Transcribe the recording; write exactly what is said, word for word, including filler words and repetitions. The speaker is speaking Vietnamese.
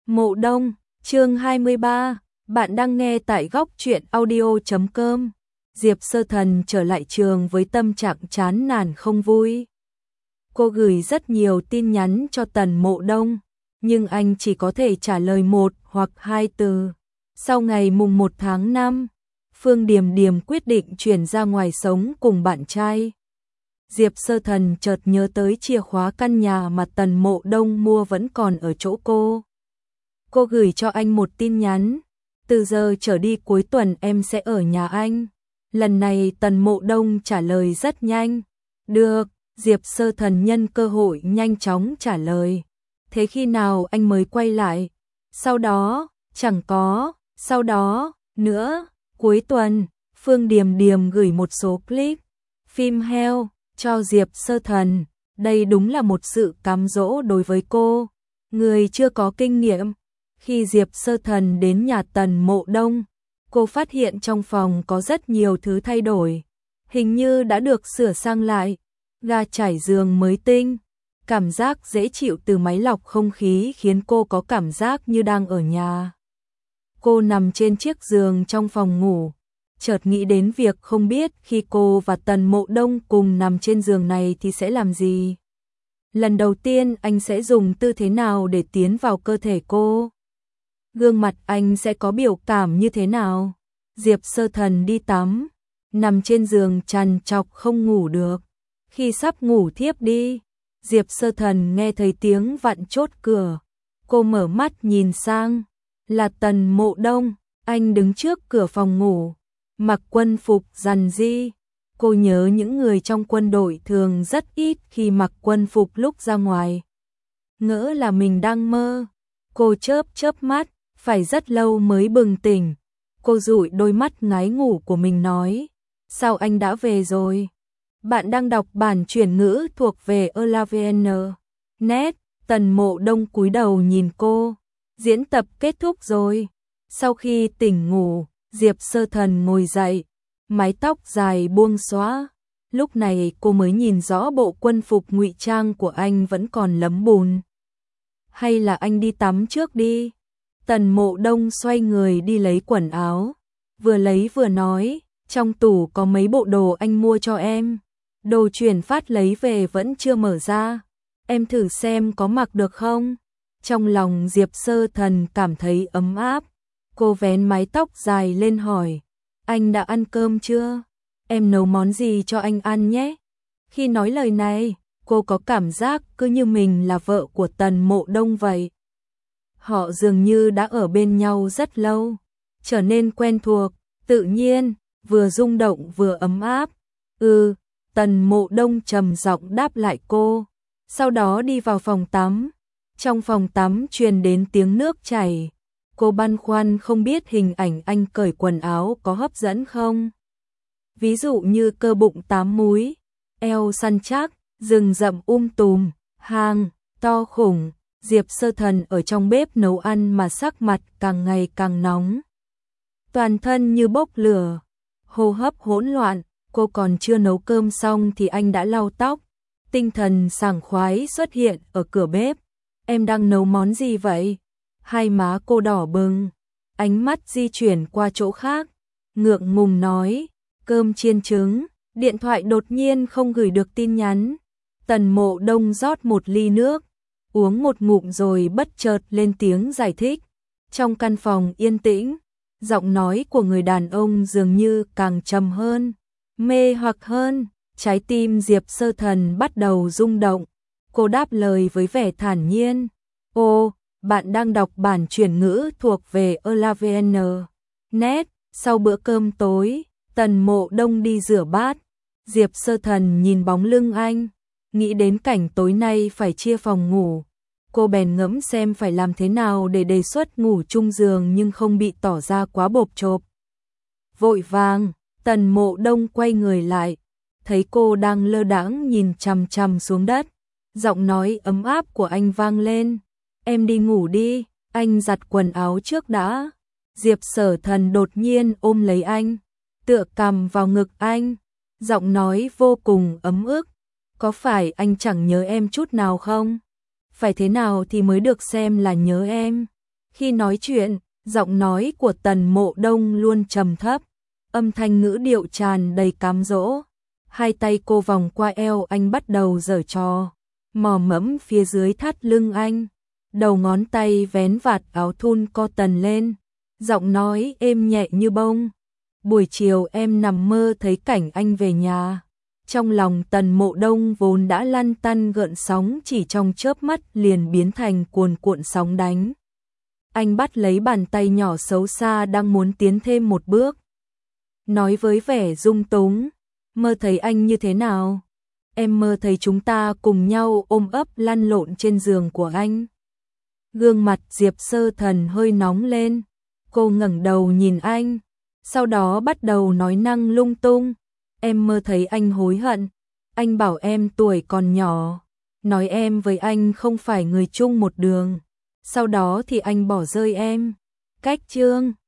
Mộ Đông, chương hai mươi ba, bạn đang nghe tại góc truyện audio chấm com. Diệp Sơ Thần trở lại trường với tâm trạng chán nản không vui. Cô gửi rất nhiều tin nhắn cho Tần Mộ Đông, nhưng anh chỉ có thể trả lời một hoặc hai từ. Sau ngày mùng một tháng năm, Phương Điềm Điềm quyết định chuyển ra ngoài sống cùng bạn trai. Diệp Sơ Thần chợt nhớ tới chìa khóa căn nhà mà Tần Mộ Đông mua vẫn còn ở chỗ cô. Cô gửi cho anh một tin nhắn, từ giờ trở đi cuối tuần em sẽ ở nhà anh. Lần này Tần Mộ Đông trả lời rất nhanh. Được, Diệp Sơ Thần nhân cơ hội nhanh chóng trả lời. Thế khi nào anh mới quay lại? Sau đó, chẳng có, sau đó, nữa, cuối tuần, Phương Điềm Điềm gửi một số clip, phim heo, cho Diệp Sơ Thần. Đây đúng là một sự cám dỗ đối với cô. Người chưa có kinh nghiệm. Khi Diệp Sơ Thần đến nhà Tần Mộ Đông, cô phát hiện trong phòng có rất nhiều thứ thay đổi. Hình như đã được sửa sang lại, ga trải giường mới tinh. Cảm giác dễ chịu từ máy lọc không khí khiến cô có cảm giác như đang ở nhà. Cô nằm trên chiếc giường trong phòng ngủ, chợt nghĩ đến việc không biết khi cô và Tần Mộ Đông cùng nằm trên giường này thì sẽ làm gì. Lần đầu tiên anh sẽ dùng tư thế nào để tiến vào cơ thể cô? Gương mặt anh sẽ có biểu cảm như thế nào? Diệp Sơ Thần đi tắm, nằm trên giường trằn trọc không ngủ được. Khi sắp ngủ thiếp đi, Diệp Sơ Thần nghe thấy tiếng vặn chốt cửa. Cô mở mắt nhìn sang, là Tần Mộ Đông, anh đứng trước cửa phòng ngủ, mặc quân phục rằn ri. Cô nhớ những người trong quân đội thường rất ít khi mặc quân phục lúc ra ngoài. Ngỡ là mình đang mơ. Cô chớp chớp mắt, phải rất lâu mới bừng tỉnh. Cô dụi đôi mắt ngái ngủ của mình nói, sao anh đã về rồi? Bạn đang đọc bản chuyển ngữ thuộc về Elavn. Net, Tần Mộ Đông cúi đầu nhìn cô. Diễn tập kết thúc rồi. Sau khi tỉnh ngủ, Diệp Sơ Thần ngồi dậy, mái tóc dài buông xõa. Lúc này cô mới nhìn rõ bộ quân phục ngụy trang của anh vẫn còn lấm bùn. Hay là anh đi tắm trước đi? Tần Mộ Đông xoay người đi lấy quần áo, vừa lấy vừa nói, trong tủ có mấy bộ đồ anh mua cho em. Đồ chuyển phát lấy về vẫn chưa mở ra, em thử xem có mặc được không? Trong lòng Diệp Sơ Thần cảm thấy ấm áp. Cô vén mái tóc dài lên hỏi, anh đã ăn cơm chưa? Em nấu món gì cho anh ăn nhé? Khi nói lời này, cô có cảm giác cứ như mình là vợ của Tần Mộ Đông vậy. Họ dường như đã ở bên nhau rất lâu, trở nên quen thuộc, tự nhiên, vừa rung động vừa ấm áp. Ừ, Tần Mộ Đông trầm giọng đáp lại cô, sau đó đi vào phòng tắm. Trong phòng tắm truyền đến tiếng nước chảy. Cô băn khoăn không biết hình ảnh anh cởi quần áo có hấp dẫn không. Ví dụ như cơ bụng tám múi, eo săn chắc, rừng rậm um tùm, hang to khủng. Diệp Sơ Thần ở trong bếp nấu ăn mà sắc mặt càng ngày càng nóng. Toàn thân như bốc lửa, hô hấp hỗn loạn. Cô còn chưa nấu cơm xong thì anh đã lau tóc. Tinh thần sảng khoái xuất hiện ở cửa bếp. Em đang nấu món gì vậy? Hai má cô đỏ bừng, ánh mắt di chuyển qua chỗ khác, ngượng ngùng nói, cơm chiên trứng. Điện thoại đột nhiên không gửi được tin nhắn. Tần Mộ Đông rót một ly nước, uống một ngụm rồi bất chợt lên tiếng giải thích. Trong căn phòng yên tĩnh, giọng nói của người đàn ông dường như càng trầm hơn, mê hoặc hơn. Trái tim Diệp Sơ Thần bắt đầu rung động. Cô đáp lời với vẻ thản nhiên, ô, bạn đang đọc bản chuyển ngữ thuộc về Elavn. Net. Sau bữa cơm tối, Tần Mộ Đông đi rửa bát. Diệp Sơ Thần nhìn bóng lưng anh, nghĩ đến cảnh tối nay phải chia phòng ngủ. Cô bèn ngẫm xem phải làm thế nào để đề xuất ngủ chung giường nhưng không bị tỏ ra quá bộp chộp. Vội vàng, Tần Mộ Đông quay người lại, thấy cô đang lơ đãng nhìn chằm chằm xuống đất. Giọng nói ấm áp của anh vang lên, em đi ngủ đi, anh giặt quần áo trước đã. Diệp Sở Thần đột nhiên ôm lấy anh, tựa cằm vào ngực anh, giọng nói vô cùng ấm ức, có phải anh chẳng nhớ em chút nào không? Phải thế nào thì mới được xem là nhớ em? Khi nói chuyện, giọng nói của Tần Mộ Đông luôn trầm thấp, âm thanh ngữ điệu tràn đầy cám dỗ. Hai tay cô vòng qua eo anh bắt đầu giở trò, mò mẫm phía dưới thắt lưng anh, đầu ngón tay vén vạt áo thun co tần lên, giọng nói êm nhẹ như bông. Buổi chiều em nằm mơ thấy cảnh anh về nhà. Trong lòng Tần Mộ Đông vốn đã lăn tăn gợn sóng chỉ trong chớp mắt liền biến thành cuồn cuộn sóng đánh. Anh bắt lấy bàn tay nhỏ xấu xa đang muốn tiến thêm một bước. Nói với vẻ dung túng, mơ thấy anh như thế nào? Em mơ thấy chúng ta cùng nhau ôm ấp lăn lộn trên giường của anh. Gương mặt Diệp Sơ Thần hơi nóng lên, cô ngẩng đầu nhìn anh, sau đó bắt đầu nói năng lung tung. Em mơ thấy anh hối hận, anh bảo em tuổi còn nhỏ, nói em với anh không phải người chung một đường, sau đó thì anh bỏ rơi em. Cách chương